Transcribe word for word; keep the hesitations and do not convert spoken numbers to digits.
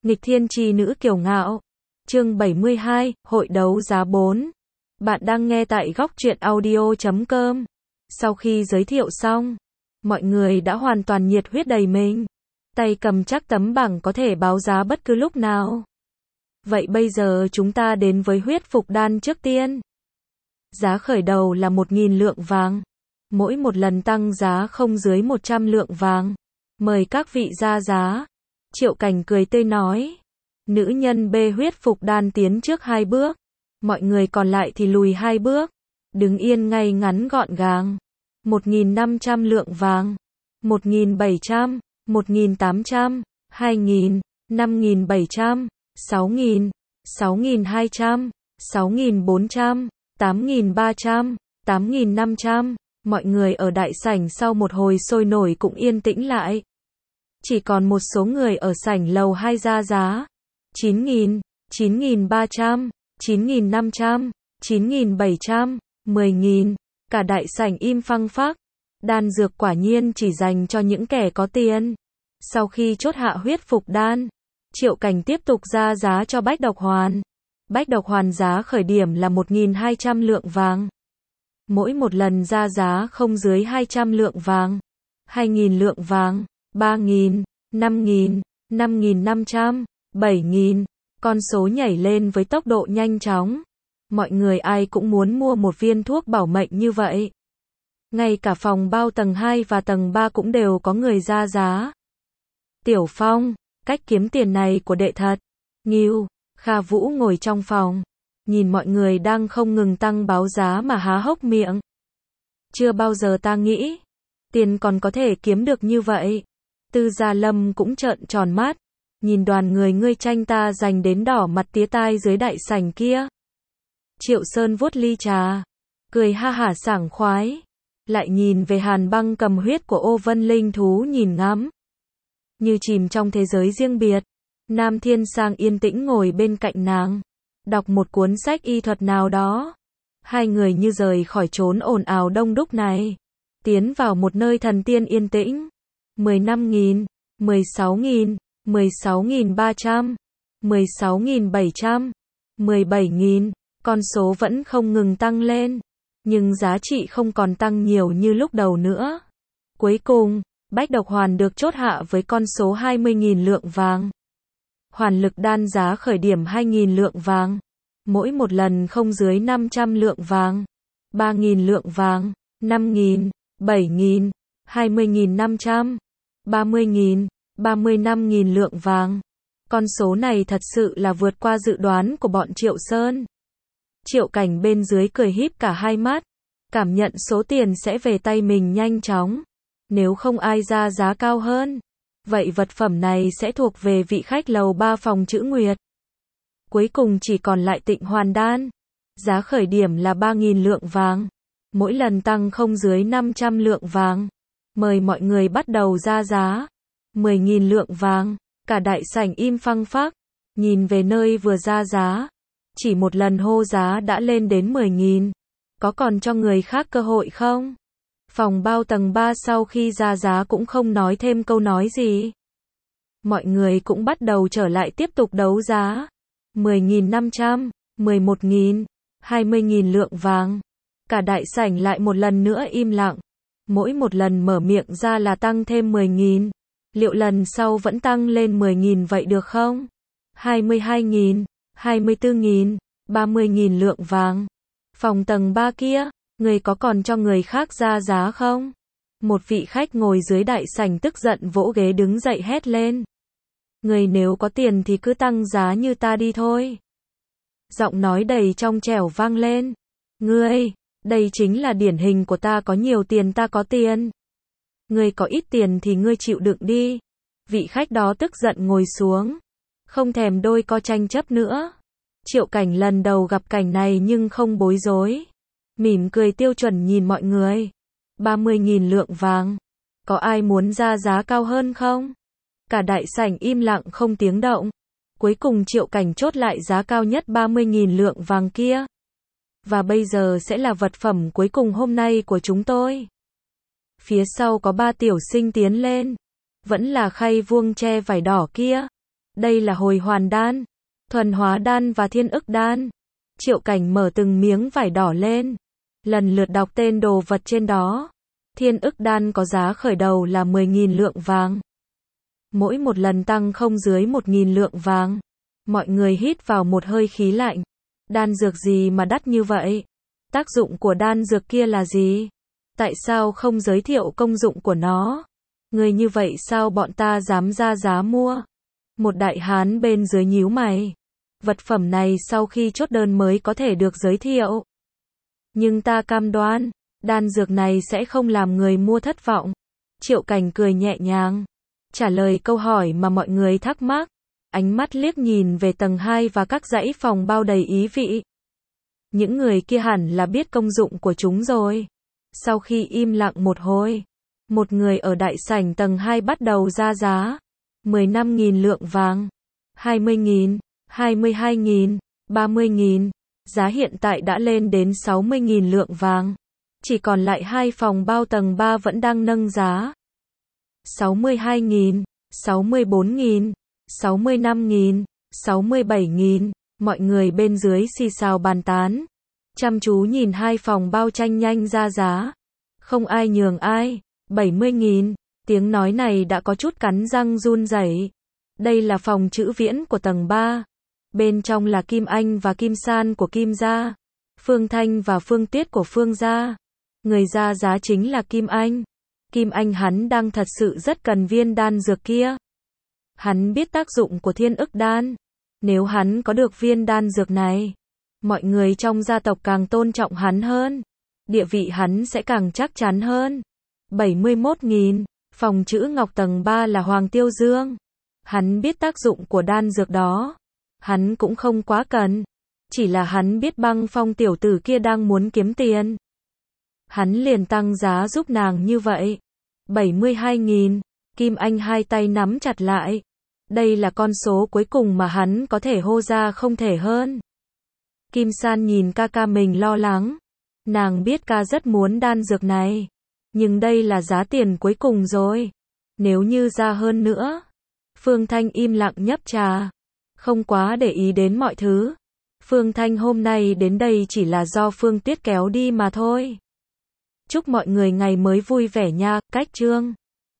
Nghịch thiên chi nữ kiều ngạo. Chương bảy mươi hai, hội đấu giá bốn. Bạn đang nghe tại góc truyện audio chấm com. Sau khi giới thiệu xong, mọi người đã hoàn toàn nhiệt huyết đầy mình. Tay cầm chắc tấm bảng có thể báo giá bất cứ lúc nào. Vậy bây giờ chúng ta đến với huyết phục đan trước tiên. Giá khởi đầu là một nghìn lượng vàng. Mỗi một lần tăng giá không dưới một trăm lượng vàng. Mời các vị ra giá. Triệu Cảnh cười tươi nói. Nữ nhân bê huyết phục đan tiến trước hai bước. Mọi người còn lại thì lùi hai bước. Đứng yên ngay ngắn gọn gàng. một nghìn năm trăm lượng vàng. một nghìn bảy trăm, một nghìn tám trăm, hai nghìn, năm nghìn bảy trăm, sáu nghìn, sáu nghìn hai trăm, sáu nghìn bốn trăm, tám nghìn ba trăm, tám nghìn năm trăm. Mọi người ở đại sảnh sau một hồi sôi nổi cũng yên tĩnh lại. Chỉ còn một số người ở sảnh lầu hai ra giá. chín nghìn, chín nghìn ba trăm, chín nghìn năm trăm, chín nghìn bảy trăm, mười nghìn. Cả đại sảnh im phăng phắc. Đan dược quả nhiên chỉ dành cho những kẻ có tiền. Sau khi chốt hạ huyết phục đan, Triệu Cảnh tiếp tục ra giá cho bách độc hoàn. Bách độc hoàn giá khởi điểm là một nghìn hai trăm lượng vàng. Mỗi một lần ra giá không dưới hai trăm lượng vàng. hai nghìn lượng vàng, ba nghìn, năm nghìn, năm nghìn năm trăm, bảy nghìn. Con số nhảy lên với tốc độ nhanh chóng. Mọi người ai cũng muốn mua một viên thuốc bảo mệnh như vậy. Ngay cả phòng bao tầng hai và tầng ba cũng đều có người ra giá. Tiểu Phong, cách kiếm tiền này của đệ thật. Nghiêu, Kha Vũ ngồi trong phòng. Nhìn mọi người đang không ngừng tăng báo giá mà há hốc miệng. Chưa bao giờ ta nghĩ. Tiền còn có thể kiếm được như vậy. Tư Gia Lâm cũng trợn tròn mắt. Nhìn đoàn người ngươi tranh ta giành đến đỏ mặt tía tai dưới đại sảnh kia. Triệu Sơn vuốt ly trà. Cười ha hả sảng khoái. Lại nhìn về Hàn Băng cầm huyết của Ô Vân Linh thú nhìn ngắm. Như chìm trong thế giới riêng biệt. Nam Thiên Sang yên tĩnh ngồi bên cạnh nàng. Đọc một cuốn sách y thuật nào đó. Hai người như rời khỏi chốn ồn ào đông đúc này. Tiến vào một nơi thần tiên yên tĩnh. mười lăm nghìn, mười sáu nghìn, mười sáu nghìn ba trăm, mười sáu nghìn bảy trăm, mười bảy nghìn. Con số vẫn không ngừng tăng lên. Nhưng giá trị không còn tăng nhiều như lúc đầu nữa. Cuối cùng, bách độc hoàn được chốt hạ với con số hai mươi nghìn lượng vàng. Hoàn lực đan giá khởi điểm hai nghìn lượng vàng. Mỗi một lần không dưới năm trăm lượng vàng. ba nghìn lượng vàng, năm nghìn, bảy nghìn, hai mươi nghìn năm trăm, ba mươi nghìn, ba mươi lăm nghìn lượng vàng. Con số này thật sự là vượt qua dự đoán của bọn Triệu Sơn. Triệu Cảnh bên dưới cười híp cả hai mắt. Cảm nhận số tiền sẽ về tay mình nhanh chóng. Nếu không ai ra giá cao hơn, vậy vật phẩm này sẽ thuộc về vị khách lầu ba phòng Chữ Nguyệt. Cuối cùng chỉ còn lại Tịnh Hoàn Đan. Giá khởi điểm là ba nghìn lượng vàng. Mỗi lần tăng không dưới năm trăm lượng vàng. Mời mọi người bắt đầu ra giá. mười nghìn lượng vàng. Cả đại sảnh im phăng phắc. Nhìn về nơi vừa ra giá. Chỉ một lần hô giá đã lên đến mười nghìn. Có còn cho người khác cơ hội không? Phòng bao tầng ba sau khi ra giá cũng không nói thêm câu nói gì. Mọi người cũng bắt đầu trở lại tiếp tục đấu giá. mười nghìn năm trăm, mười một nghìn, hai mươi nghìn lượng vàng. Cả đại sảnh lại một lần nữa im lặng. Mỗi một lần mở miệng ra là tăng thêm mười nghìn. Liệu lần sau vẫn tăng lên mười nghìn vậy được không? hai mươi hai nghìn, hai mươi tư nghìn, ba mươi nghìn lượng vàng. Phòng tầng ba kia, người có còn cho người khác ra giá không? Một vị khách ngồi dưới đại sảnh tức giận vỗ ghế đứng dậy hét lên. Người nếu có tiền thì cứ tăng giá như ta đi thôi. Giọng nói đầy trong trẻo vang lên. Ngươi, đây chính là điển hình của ta có nhiều tiền ta có tiền. Ngươi có ít tiền thì ngươi chịu đựng đi. Vị khách đó tức giận ngồi xuống. Không thèm đôi co tranh chấp nữa. Triệu Cảnh lần đầu gặp cảnh này nhưng không bối rối. Mỉm cười tiêu chuẩn nhìn mọi người. ba mươi nghìn lượng vàng. Có ai muốn ra giá cao hơn không? Cả đại sảnh im lặng không tiếng động. Cuối cùng Triệu Cảnh chốt lại giá cao nhất ba mươi nghìn lượng vàng kia. Và bây giờ sẽ là vật phẩm cuối cùng hôm nay của chúng tôi. Phía sau có ba tiểu sinh tiến lên. Vẫn là khay vuông tre vải đỏ kia. Đây là hồi hoàn đan, thuần hóa đan và thiên ức đan. Triệu Cảnh mở từng miếng vải đỏ lên, lần lượt đọc tên đồ vật trên đó. Thiên ức đan có giá khởi đầu là mười nghìn lượng vàng. Mỗi một lần tăng không dưới một nghìn lượng vàng. Mọi người hít vào một hơi khí lạnh. Đan dược gì mà đắt như vậy? Tác dụng của đan dược kia là gì? Tại sao không giới thiệu công dụng của nó? Người như vậy sao bọn ta dám ra giá mua? Một đại hán bên dưới nhíu mày. Vật phẩm này sau khi chốt đơn mới có thể được giới thiệu. Nhưng ta cam đoan, đan dược này sẽ không làm người mua thất vọng. Triệu Cảnh cười nhẹ nhàng, trả lời câu hỏi mà mọi người thắc mắc. Ánh mắt liếc nhìn về tầng hai và các dãy phòng bao đầy ý vị. Những người kia hẳn là biết công dụng của chúng rồi. Sau khi im lặng một hồi, một người ở đại sảnh tầng hai bắt đầu ra giá. mười lăm nghìn lượng vàng, hai mươi nghìn, hai mươi hai nghìn, ba mươi nghìn. Giá hiện tại đã lên đến sáu mươi nghìn lượng vàng. Chỉ còn lại hai phòng bao tầng ba vẫn đang nâng giá. sáu mươi hai nghìn, sáu mươi bốn nghìn, sáu mươi lăm nghìn, sáu mươi bảy nghìn. Mọi người bên dưới xì xào bàn tán. Chăm chú nhìn hai phòng bao tranh nhanh ra giá. Không ai nhường ai. bảy mươi nghìn. Tiếng nói này đã có chút cắn răng run rẩy. Đây là phòng trữ viễn của tầng ba. Bên trong là Kim Anh và Kim San của Kim gia, Phương Thanh và Phương Tiết của Phương gia. Người ra giá chính là Kim Anh. Kim Anh hắn đang thật sự rất cần viên đan dược kia. Hắn biết tác dụng của thiên ức đan. Nếu hắn có được viên đan dược này, mọi người trong gia tộc càng tôn trọng hắn hơn. Địa vị hắn sẽ càng chắc chắn hơn. bảy mươi mốt nghìn. Phòng trữ ngọc tầng ba là Hoàng Tiêu Dương. Hắn biết tác dụng của đan dược đó. Hắn cũng không quá cần. Chỉ là hắn biết Băng Phong tiểu tử kia đang muốn kiếm tiền. Hắn liền tăng giá giúp nàng như vậy. bảy mươi hai nghìn. Kim Anh hai tay nắm chặt lại. Đây là con số cuối cùng mà hắn có thể hô ra, không thể hơn. Kim San nhìn ca ca mình lo lắng. Nàng biết ca rất muốn đan dược này. Nhưng đây là giá tiền cuối cùng rồi. Nếu như ra hơn nữa. Phương Thanh im lặng nhấp trà. Không quá để ý đến mọi thứ. Phương Thanh hôm nay đến đây chỉ là do Phương Tiết kéo đi mà thôi. Chúc mọi người ngày mới vui vẻ nha. Cách chương